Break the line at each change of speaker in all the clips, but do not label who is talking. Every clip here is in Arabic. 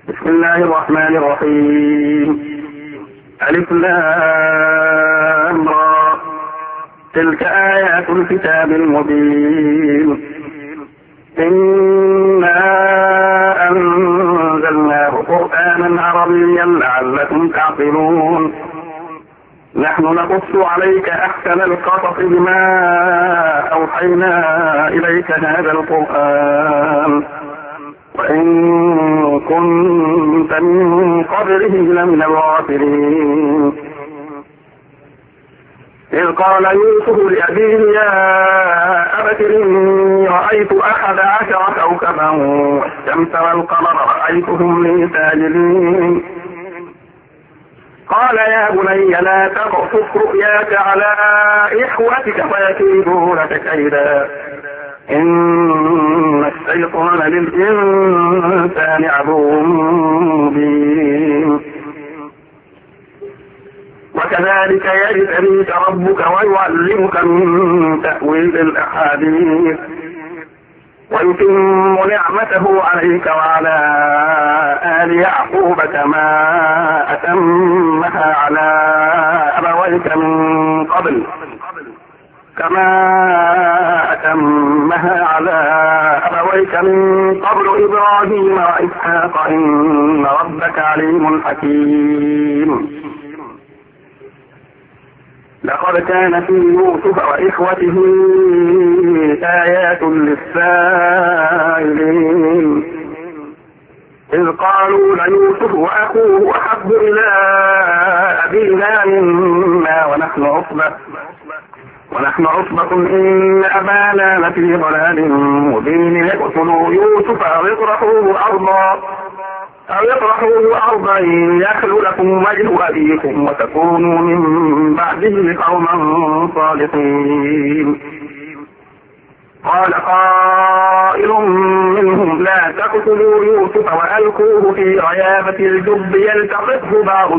بسم الله الرحمن الرحيم. ألف لام را. تلك آيات الكتاب المبين. إنا أنزلناه قرآنا عربيا لعلكم تعقلون. نحن نقص عليك أحسن القصص بما أوحينا إليك هذا القرآن وإن كنت من قبله لمن الغافلين. إذ قال يوسف لأبيه يا أبت إني رأيت 11 كوكبا والشمس والقمر رأيتهم لي ساجدين. قال يا بني لا تقصص رؤياك على إخوتك فيكيدوا لك كيدا إن الشيطان للإنسان عدو مبين. وكذلك يجتبيك ربك ويعلمك من تأويل الأحاديث ويتم نعمته عليك وعلى آل يعقوب كما أتمها على أبويك من قبل إبراهيم وإسحاق إن ربك عليم حكيم. لقد كان في يوسف وإخوته آيات للسائلين إذ قالوا ليوسف وأخوه أحب إلى أبينا منا ونحن عصبة إن أبانا لفي ضلال مبين. يقتلوا يوسف أو يطرحوه أرضا يخل لكم وجه أبيكم وتكونوا من بعده قوما صالحين. قال قائل منهم لا تقتلوا يوسف وألقوه في غيابة الجب يلتقطه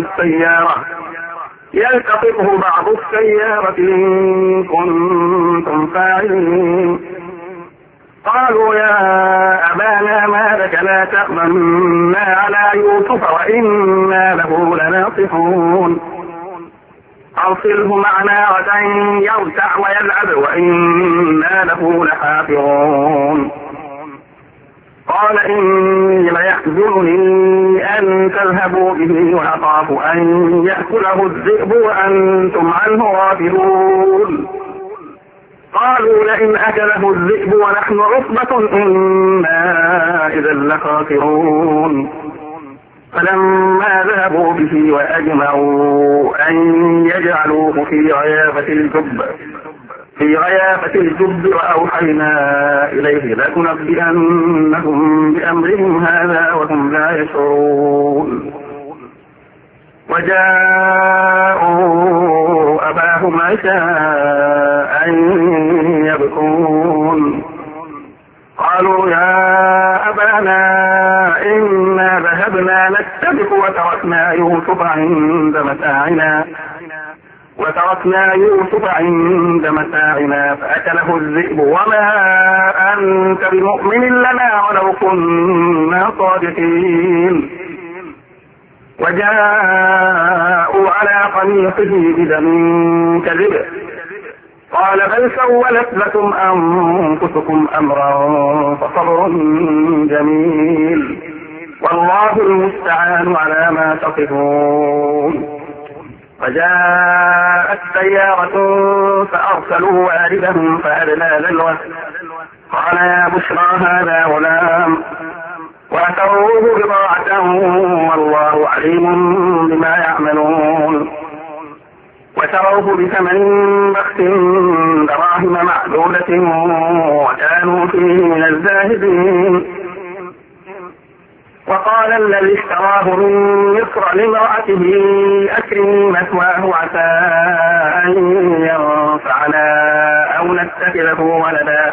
بعض السيارة إن كنتم فاعلين. قالوا يا أبانا ما لك لا تأمنا على يوسف وإنا له لناصحون. أرسله معنا غدا يرتع ويلعب وإنا له لحافظون. قال إني ليحزنني أن تذهبوا به وأخاف أن يأكله الذئب وأنتم عنه غافلون. قالوا لئن أكله الذئب ونحن عصبة إنا إذا لخاسرون. فلما ذهبوا به وأجمعوا أن يجعلوه في غيابة الجب وأوحينا إليه لتنبئنهم بأمرهم هذا وهم لا يشعرون. وجاءوا أباهم عشاء يبكون. قالوا يا أبانا إنا ذهبنا نستبق وتركنا يوسف عند متاعنا فأكله الذئب وما أنت بمؤمن لنا ولو كنا صادقين. وجاءوا على قميصه بدم كذب قال بل سولت لكم أنفسكم أمرا فصبر جميل والله المستعان على ما تصفون. فجاءت سيارة فأرسلوا واردهم فأدلى دلوه قال يا بشرى هذا غلام وأتروه بضاعة والله عليم بما يعملون. وشروه بثمن بخس دراهم معدودة وكانوا فيه من الزاهدين. وقال الذي اشتراه من مصر لامرأته أكرمي مثواه عسى أن ينفعنا أو نتخذه ولدا.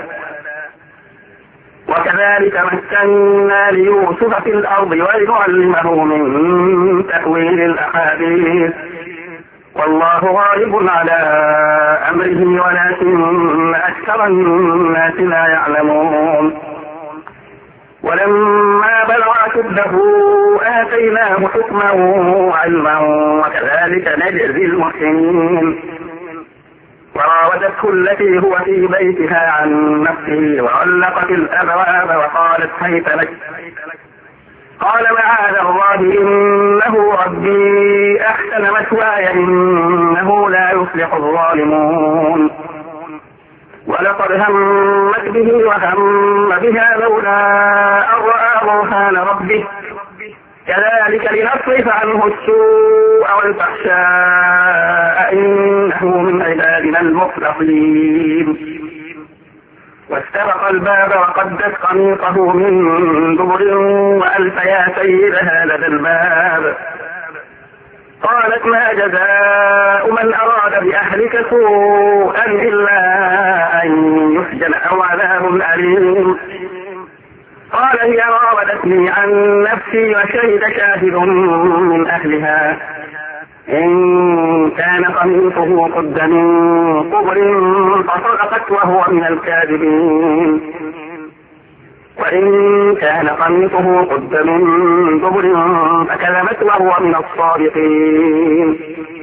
وكذلك مكنا ليوسف في الأرض ولنعلمه من تأويل الأحاديث والله غالب على أمره ولكن أكثر الناس لا يعلمون. ولما بلغ أشده آتيناه حكما وعلما وكذلك نجزي المحسنين. وراودته التي هو في بيتها عن نفسه وغلقت الأبواب وقالت هيت لك. قال معاذ الله إنه ربي أحسن مثواي إنه لا يفلح الظالمون. ولقد همت به وهم بها لولا أن رأى برهان ربه كذلك لنصرف عنه السوء والفحشاء إنه من عبادنا المخلصين. واستبق الباب وقدت قميصه من دبر وألف يا سيدها لدى الباب. قالت ما جزاء من أراد بأهلك سوءا إلا أن يسجن أو عذاب أليم. قال هي راودتني عن نفسي وشهد شاهد من أهلها إن كان قميصه قد من قبر فصدقت وهو من الكاذبين وإن كان قميصه قد من دبر فكذبت وهو من الصادقين.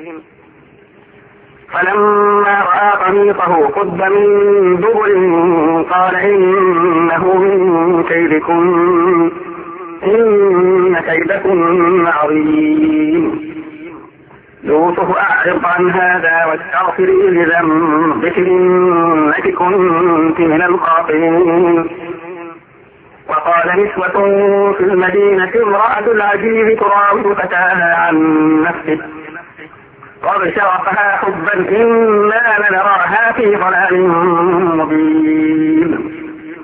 فلما رأى قميصه قد من دبر قال إنه من كيدكن إن كيدكن عظيم. يوسف أعرض عن هذا واستغفري لذنبك إنك كنت من الخاطئين. وقال نسوة في المدينة امرأة العزيز تراود فتاها عن نفسه قد شرفها حبا إنا لنراها في ضلال مبين.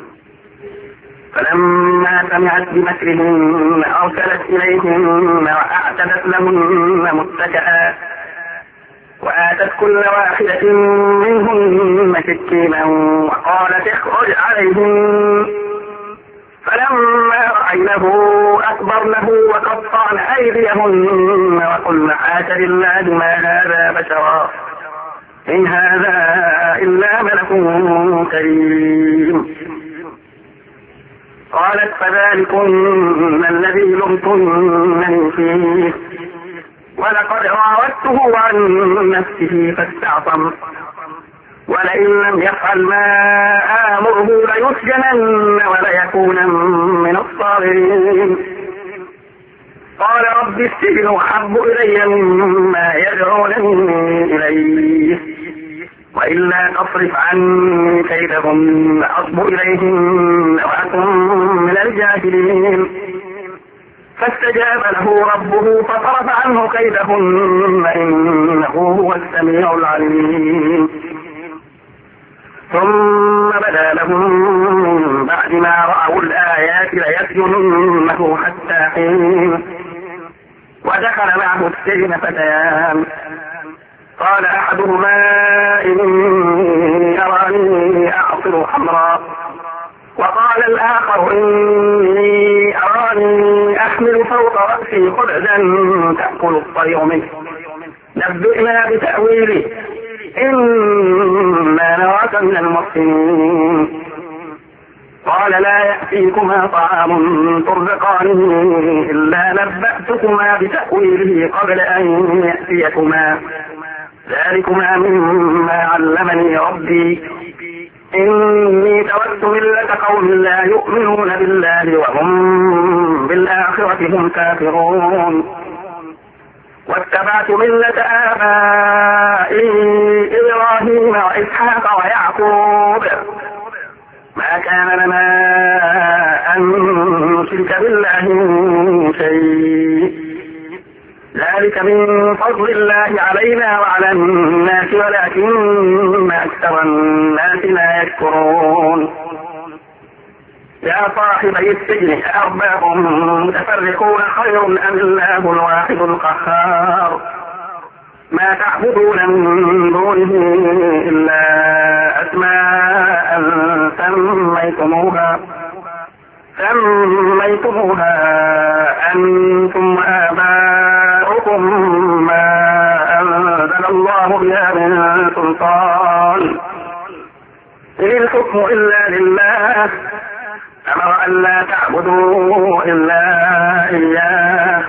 فلما سمعت بمكرهن أرسلت إليهن وأعتدت لهن متكئا وآتت كل واحدة منهن سكينا وقالت اخرج عليهن. فلما رأينه أكبرنه وقطعن أيديهن وقلن حاش لله ما هذا بشرا إن هذا إلا ملك كريم. قالت فذلكن الذي لمتنني فيه ولقد راودته عن نفسه فاستعصم ولئن لم يفعل ما آمره ليسجنن وليكونن من الصاغرين. قال رب السجن أحب إلي مما يدعونني إليه وإلا تصرف عني كيدهن أصب إليهن وأكن من الجاهلين. فاستجاب له ربه فصرف عنه كيدهن إنه هو السميع العليم. ثم بدا لهم من بعد ما رأوا الآيات ليسجننه حتى حين. ودخل معه السجن فتيان قال أحدهما إني أراني أعصر خمرا وقال الآخر إني أراني أحمل فوق رأسي خبزا تأكل الطير منه نبئنا بتأويله إنا نراك من المحسنين. قال لا يأتيكما طعام ترزقانه إلا نبأتكما بتأويله قبل أن يأتيكما ذلكما مما علمني ربي إني تركت ملة قوم لا يؤمنون بالله وهم بالآخرة هم كافرون واتبعت ملة آبائي إبراهيم وإسحاق ويعقوب ما كان لنا أن نشرك بالله من شيء ذلك من فضل الله علينا وعلى الناس ولكن أكثر الناس لا يشكرون. يا صاحبي السجن أأرباب متفرقون خير أم الله الواحد القهار ما تعبدون من دونه إلا أسماء سميتموها أنتم آباؤكم ما أنزل الله بها من سلطان إن الحكم إلا لله أمر أن لا تعبدوا إلا إياه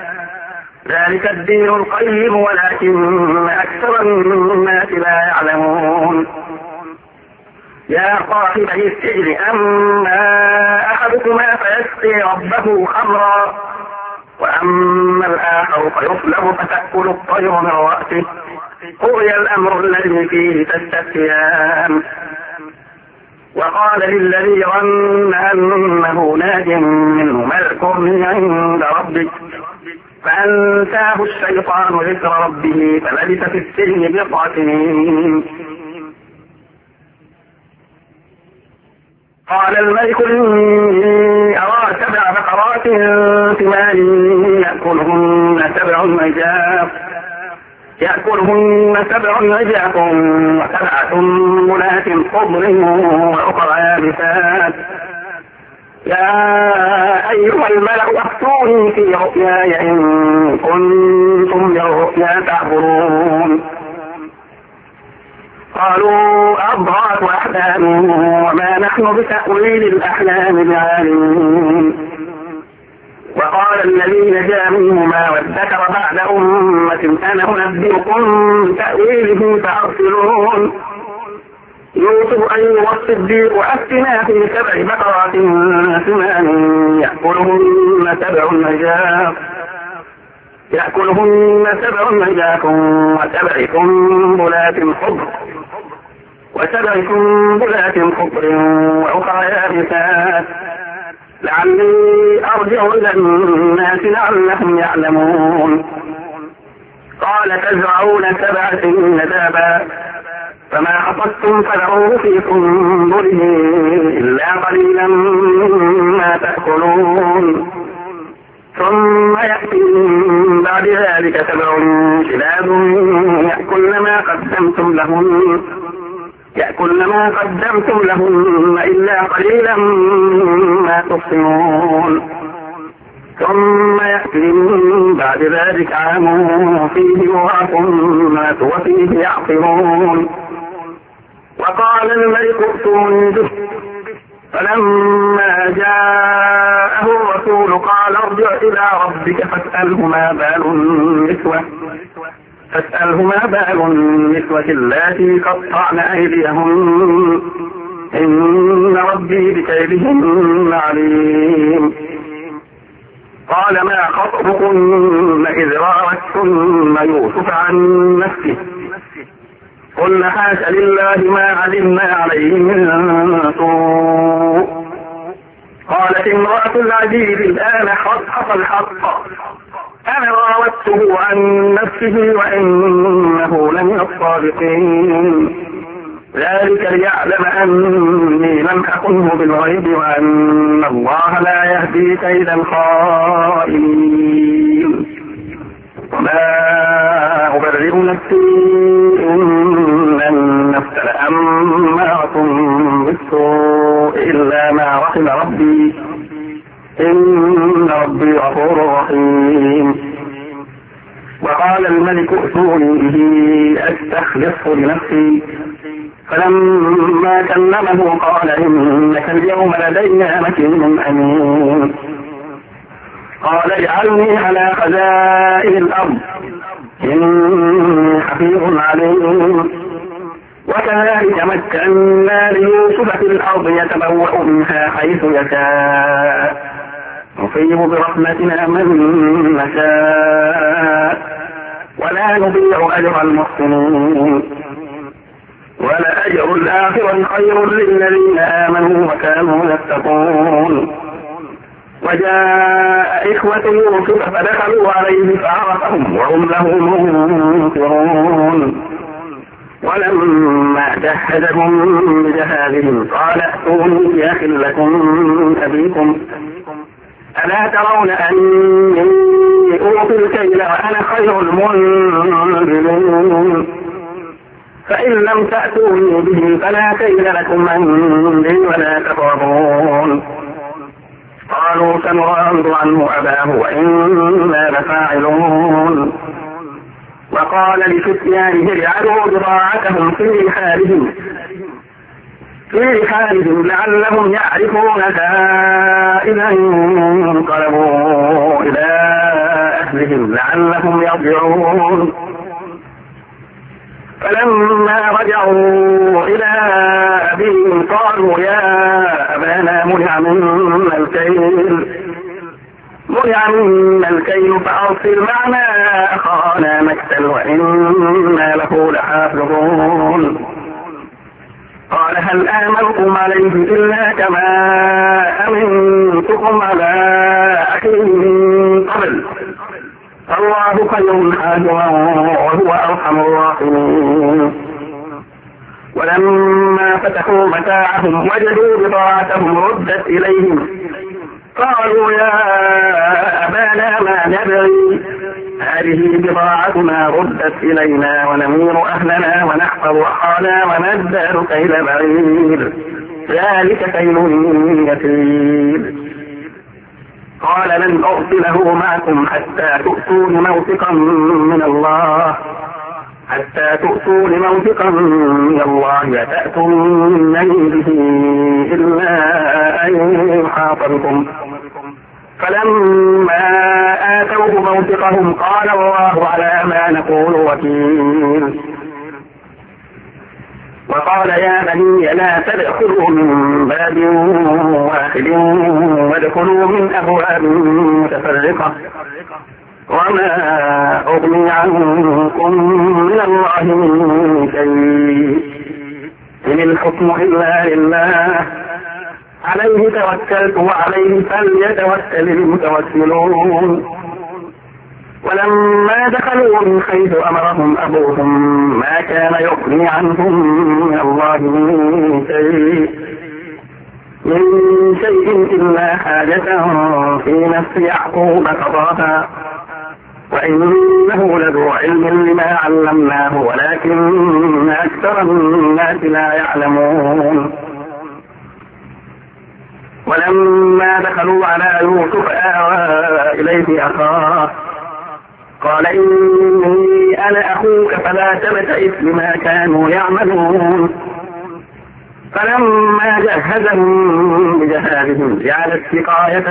ذلك الدين القيم ولكن أكثر الناس لا يعلمون. يا صاحبي السجن أما أحدكما فيسقي ربه خمرا وأما الآخر فيصلب فتأكل الطير من رأسه قضي الأمر الذي فيه تستفتيان. وقال للذي ظن أنه ناج منه اذكرني عند ربك فأنساه الشيطان ذكر ربه فلبث في السجن بضع سنين. قال الملك إني أرى 7 بقرات ثمان يأكلهن 7 عجاف و7 سنبلات خضر وأخرى يابسات. يا أيها الملأ افتوني في رؤياي إن كنتم للرؤيا تعبرون. قالوا أضغاث أحلام وما نحن بتأويل الأحلام بعالمين. وقال الذي نجا منهما وادكر بعد أمة أنا أنبئكم بتأويله فأرسلون. يوسف أيها الصديق أفتنا في 7 بقرات سمان يأكلهن 7 عجاف و7 سنبلات خضر وأخرى يابسات لعلي أرجع إلى الناس لعلهم يعلمون. قال تزرعون 7 سنين دابا فما حصدتم فذروه في سنبله إلا قليلا مما تأكلون. ثم يأتي من بعد ذلك 7 شداد يأكلن ما قدمتم لهن إلا قليلا مما تحصنون. ثم يأتي من بعد ذلك عام فيه يغاث الناس وفيه يعصرون. وقال الملك ائتوني به فلما جاءه الرسول قال ارجع إلى ربك فاسأله ما بال النسوة اللاتي قطعن أيديهن إن ربي بكيدهن عليم. قال ما خطبكن إذ راوتن يوسف عن نفسه قلنا حاش لله ما علمنا عليه من سوء. قالت امرأة العزيز الآن حصحص الحق أنا راودته عن نفسه وإنه لمن الصادقين. ذلك ليعلم أني لم أخنه بالغيب وأن الله لا يهدي كيد الخائنين. وما أبرئ نفسي إن النفس لأمارة بالسوء إلا ما رحم ربي إن ربي غفور رحيم. وقال الملك ائتوني به أستخلصه لنفسي فلما كلمه قال إنك اليوم لدينا مكين أمين. قال اجعلني على خزائن الأرض إني حفيظ عليم. وكذلك مكنا ليوسف في الأرض يتبوأ منها حيث يشاء نصيب برحمتنا من نشاء ولا نضيع أجر المحسنين. ولأجر الآخرة خير للذين آمنوا وكانوا يتقون. وجاء إخوة يوسف فدخلوا عليه فعرفهم وهم له منكرون. ولما جهزهم بجهازهم قال ائتوني بأخ لكم من أبيكم ألا ترون أني أوفي الكيل وأنا خير المنزلين. فإن لم تأتوني به فلا كيل لكم عندي ولا تقربون. قالوا سنراود عنه أباه وإنا لفاعلون. وقال لفتيانه اجعلوا بضاعتهم في حالهم لعلهم يعرفونها إذا انقلبوا إلى أهلهم لعلهم يرجعون. فلما رجعوا إلى أبيهم قالوا يا أبانا منع منا الكيل فأرسل معنا أخانا نكتل وإنا له لحافظون. قال هل آمنكم عليه إلا كما أمنتكم على أخيه من قبل الله خير حافظا وهو أرحم الراحمين. ولما فتحوا متاعهم وجدوا بضاعتهم ردت إليهم قالوا يا أبانا ما ندري هذه بضاعتنا ردت إلينا ونمير أهلنا ونحفظ أخانا ونزداد كيل بعير ذلك كيل يسير. قال لن أرسله معكم حتى تؤتون موثقا من الله لتأتونني به إلا أن يحاط بكم. فلما آتوه موثقهم قال الله على ما نقول وكيل. وقال يا بني لا تدخلوا من باب واحد وادخلوا من أبواب متفرقة وما أغني عنكم من الله من شيء إن الحكم إلا لله عليه توكلت وعليه فليتوكل المتوكلون. ولما دخلوا من حيث أمرهم أبوهم ما كان يغني عنهم من الله من شيء إلا حاجة في نفس يعقوب قضاها وإنه لذو علم لما علمناه ولكن أكثر الناس لا يعلمون. ولما دخلوا على يوسف آوى إليه أخاه قال إني أنا أخوك فلا تبتئس بما كانوا يعملون. فلما جهزهم بجهازهم جعل السقاية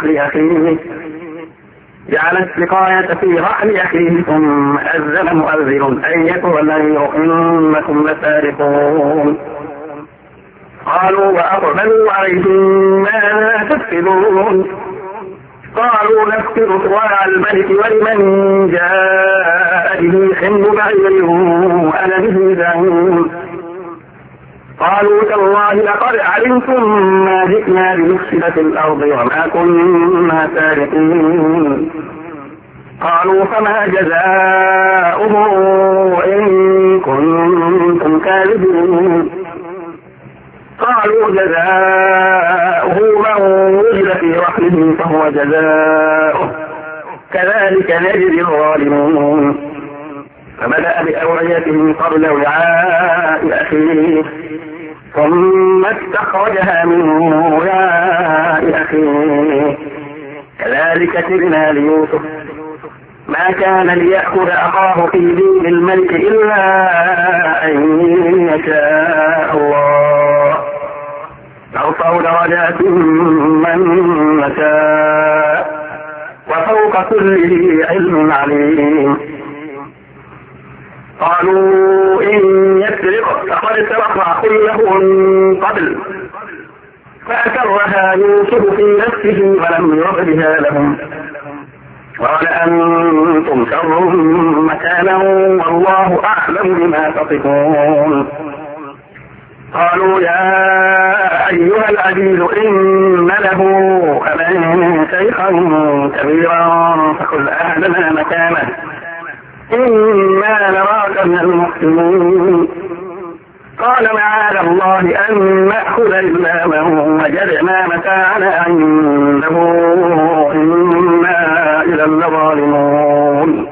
في رحل أخيه ثم أذن مؤذن أيتها العير إنكم لسارقون. قالوا وأقبلوا عليهم ماذا تفقدون قالوا نفقد صواع الملك ولمن جاء به حمل بعير وأنا به زعيم. قالوا تالله لقد علمتم ما جئنا لنفسد في الأرض وما كنا سارقين. قالوا فما جزاؤه إن كنتم كاذبين. قالوا جزاؤه من وجد في رحله فهو جزاؤه كذلك نجزي الظالمين. فبدأ بأوعيتهم قبل وعاء أخيه ثم استخرجها من وعاء أخيه كذلك كدنا ليوسف ما كان ليأخذ أخاه في دين الملك إلا أن يشاء الله نرفع درجات من نشاء وفوق كل ذي علم عليم. قالوا إن يسرق فقد سرق أخ له من قبل فأسرها يوسف في نفسه ولم يبدها لهم قال أنتم شر مكانا والله أعلم بما تصفون. قالوا يا أيها العزيز إن له أبا شيخا كبيرا فخذ أهلنا مكانه إنا نراك من المحسنين. قال معاذ الله أن نأخذ إلا من وجدنا متاعنا عنده إنا إذا لظالمون.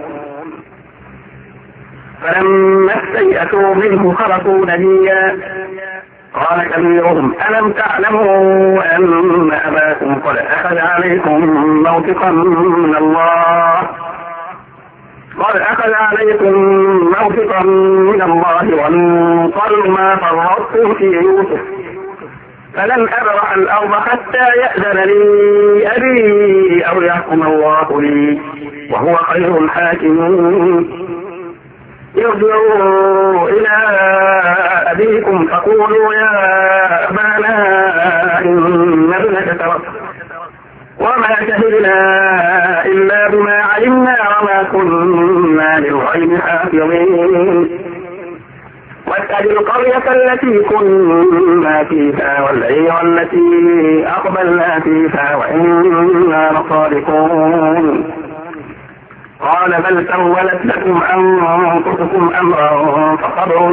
فلما استيئسوا منه خرجوا نجيا قال كبيرهم ألم تعلموا أن أباكم قد أخذ عليكم موثقا من الله ومن قبل ما فرطتم في يوسف فلن أبرح الأرض حتى يأذن لي أبي أو يحكم الله لي وهو خير الحاكمين. ارجعوا إلى أبيكم فقولوا يا أبانا إن ابنك سرق وما شهدنا إلا بما علمنا وما كنا للغيب حافظين. واسأل القرية التي كنا فيها والعير التي أقبلنا فيها وإنا لصادقون. قال بل سولت لكم أنفسكم أمرا فصبر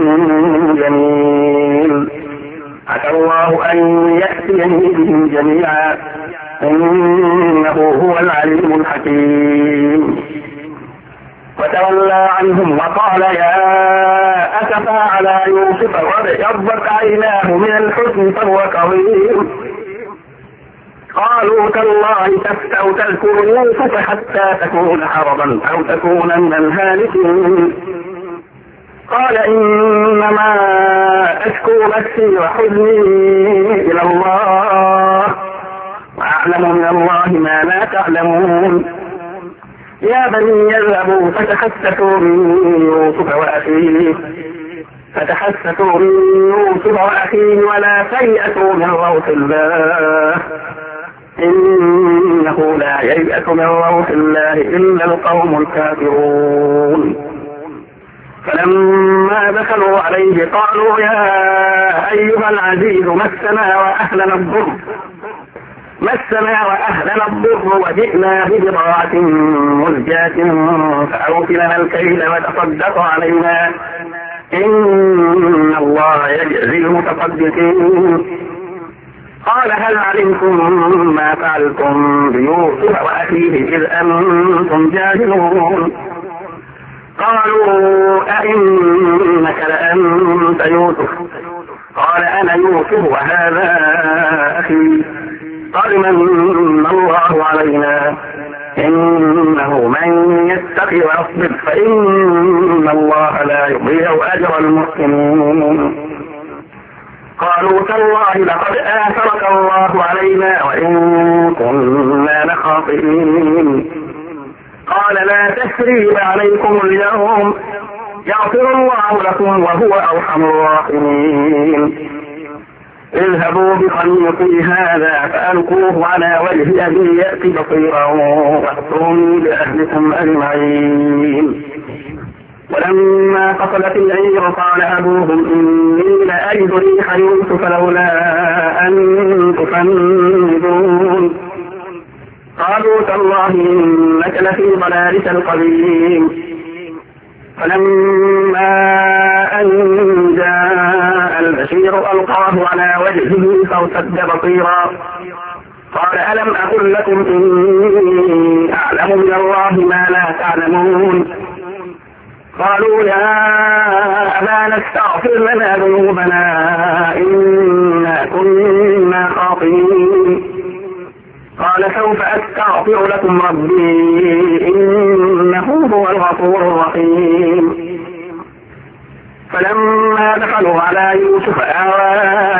جميل عسى الله أن يأتيني بهم جميعا إنه هو العليم الحكيم. وتولى عنهم وقال يا أسفا على يوسف وابيضت عيناه من الحزن فهو كظيم. قالوا تالله تفتأ تذكر يوسف حتى تكون حرضا أو تكون من الهالكين. قال إنما أشكو بثي وحزني إلى الله وأعلم من الله ما لا تعلمون. يا بني يذهبوا فتحسسوا من يوسف وأخيه ولا تيأسوا من روح الله إنه لا ييأس من روح الله إلا القوم الكافرون. فلما دخلوا عليه قالوا يا أيها العزيز مسنا وأهلنا الضر وجئنا ببضاعة مزجاة فأوف لنا الكيل وتصدق علينا إن الله يجزي المتصدقين. قال هل علمتم ما فعلتم بيوسف وأخيه إذ أنتم جاهلون؟ قالوا أئنك لأنت يوسف؟ قال أنا يوسف وهذا أخي قد من الله علينا إنه من يتق ويصبر فإن الله لا يضيع أجر المحسنين. قالوا تالله لقد آثرك الله علينا وإن كنا لخاطئين. قال لا تثريب عليكم اليوم يغفر الله لكم وهو أرحم الراحمين. اذهبوا بخيطي هذا فألقوه على وجه أبي يأتي بصيرا وأتوني بأهلكم أجمعين. ولما فصلت العير قال أبوهم إني لأجد ريح يوسف لولا أن تفندون. قالوا تالله إنك لفي ضلالك القديم. فلما أن جاء البشير ألقاه على وجهه فارتد بصيرا قال ألم أقل لكم إني أعلم من الله ما لا تعلمون. قالوا يا أبانا استغفر لنا ذنوبنا إنا كنا خاطئين. قال سوف أستغفر لكم ربي إنه هو الغفور الرحيم. فلما دخلوا على يوسف آوى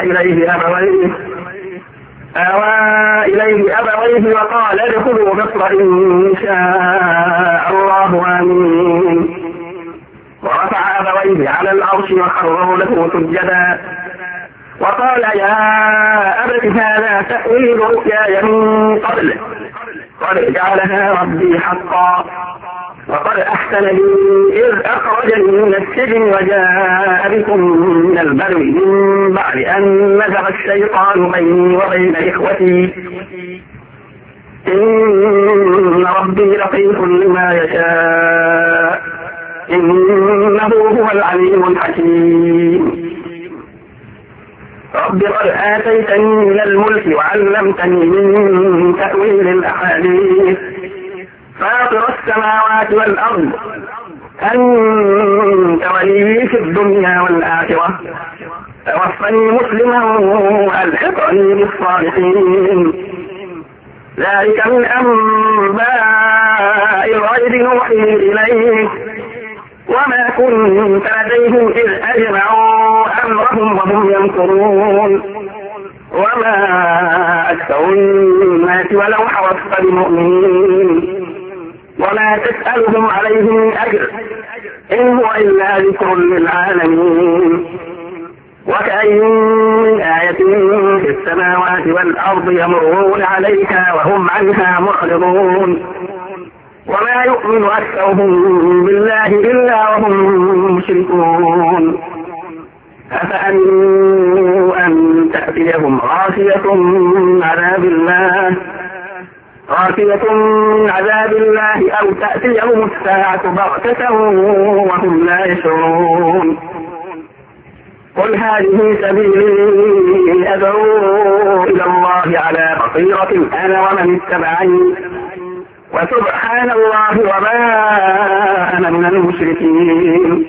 إليه أبويه وقال ادخلوا مصر إن شاء الله آمين. ورفع أبويه على العرش وخروا له سجدا وقال يا أبت هذا تأويل رؤياي من قبل قد جعلها ربي حقا وقد أحسن لي إذ أخرجني من السجن وجاء بكم من البر من بعد أن نزغ الشيطان بيني وبين إخوتي إن ربي لطيف لما يشاء إنه هو العليم الحكيم. رب قد آتيتني من الملك وعلمتني من تأويل الأحاديث فاطر السماوات والأرض أنت ولي في الدنيا والآخرة توفني مسلما وألحقني بالصالحين. ذلك من أنباء الغيب نوحيه إليك وما كنت لديهم إذ أجمعوا أمرهم وهم يمكرون وما أكثر الناس ولو حرصت بمؤمنين وما تسألهم عليه من أجر إن هو إلا ذكر للعالمين وكأين من آية في السماوات والأرض يمرون عليها وهم عنها معرضون وما يؤمن أكثرهم بالله إلا وهم مشركون أفأمنوا أن تأتيهم غاشية من عذاب الله أو تأتيهم الساعة بغتة وهم لا يشعرون قل هذه سبيلي أدعو إلى الله على بصيرة أنا ومن اتبعني وسبحان الله وما أنا من المشركين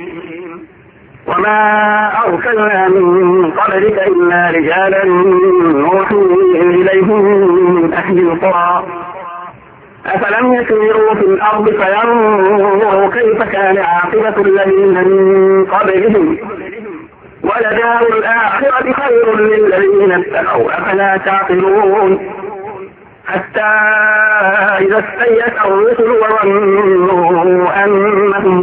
وما أرسلنا من قبلك إلا رجالا نوحي إليهم من أهل القرى أفلم يسيروا في الأرض فينظروا كيف كان عاقبة الذين من قبلهم ولدار الآخرة خير للذين اتقوا أفلا تعقلون حتى إذا استيأس الرسل وظنوا أنهم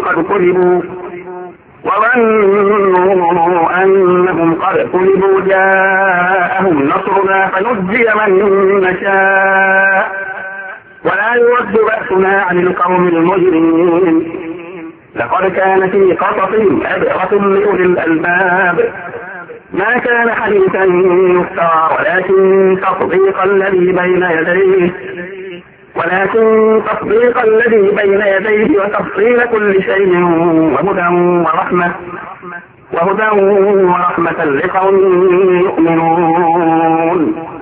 قد كذبوا جاءهم نصرنا فنجي من نشاء ولا يرد بأسنا عن القوم المجرمين لقد كان في قصصهم عبرة لأولي الألباب ما كان حديثا يفترى ولكن تصديق الذي بين يديه وتفصيل كل شيء وهدى ورحمة لقوم يؤمنون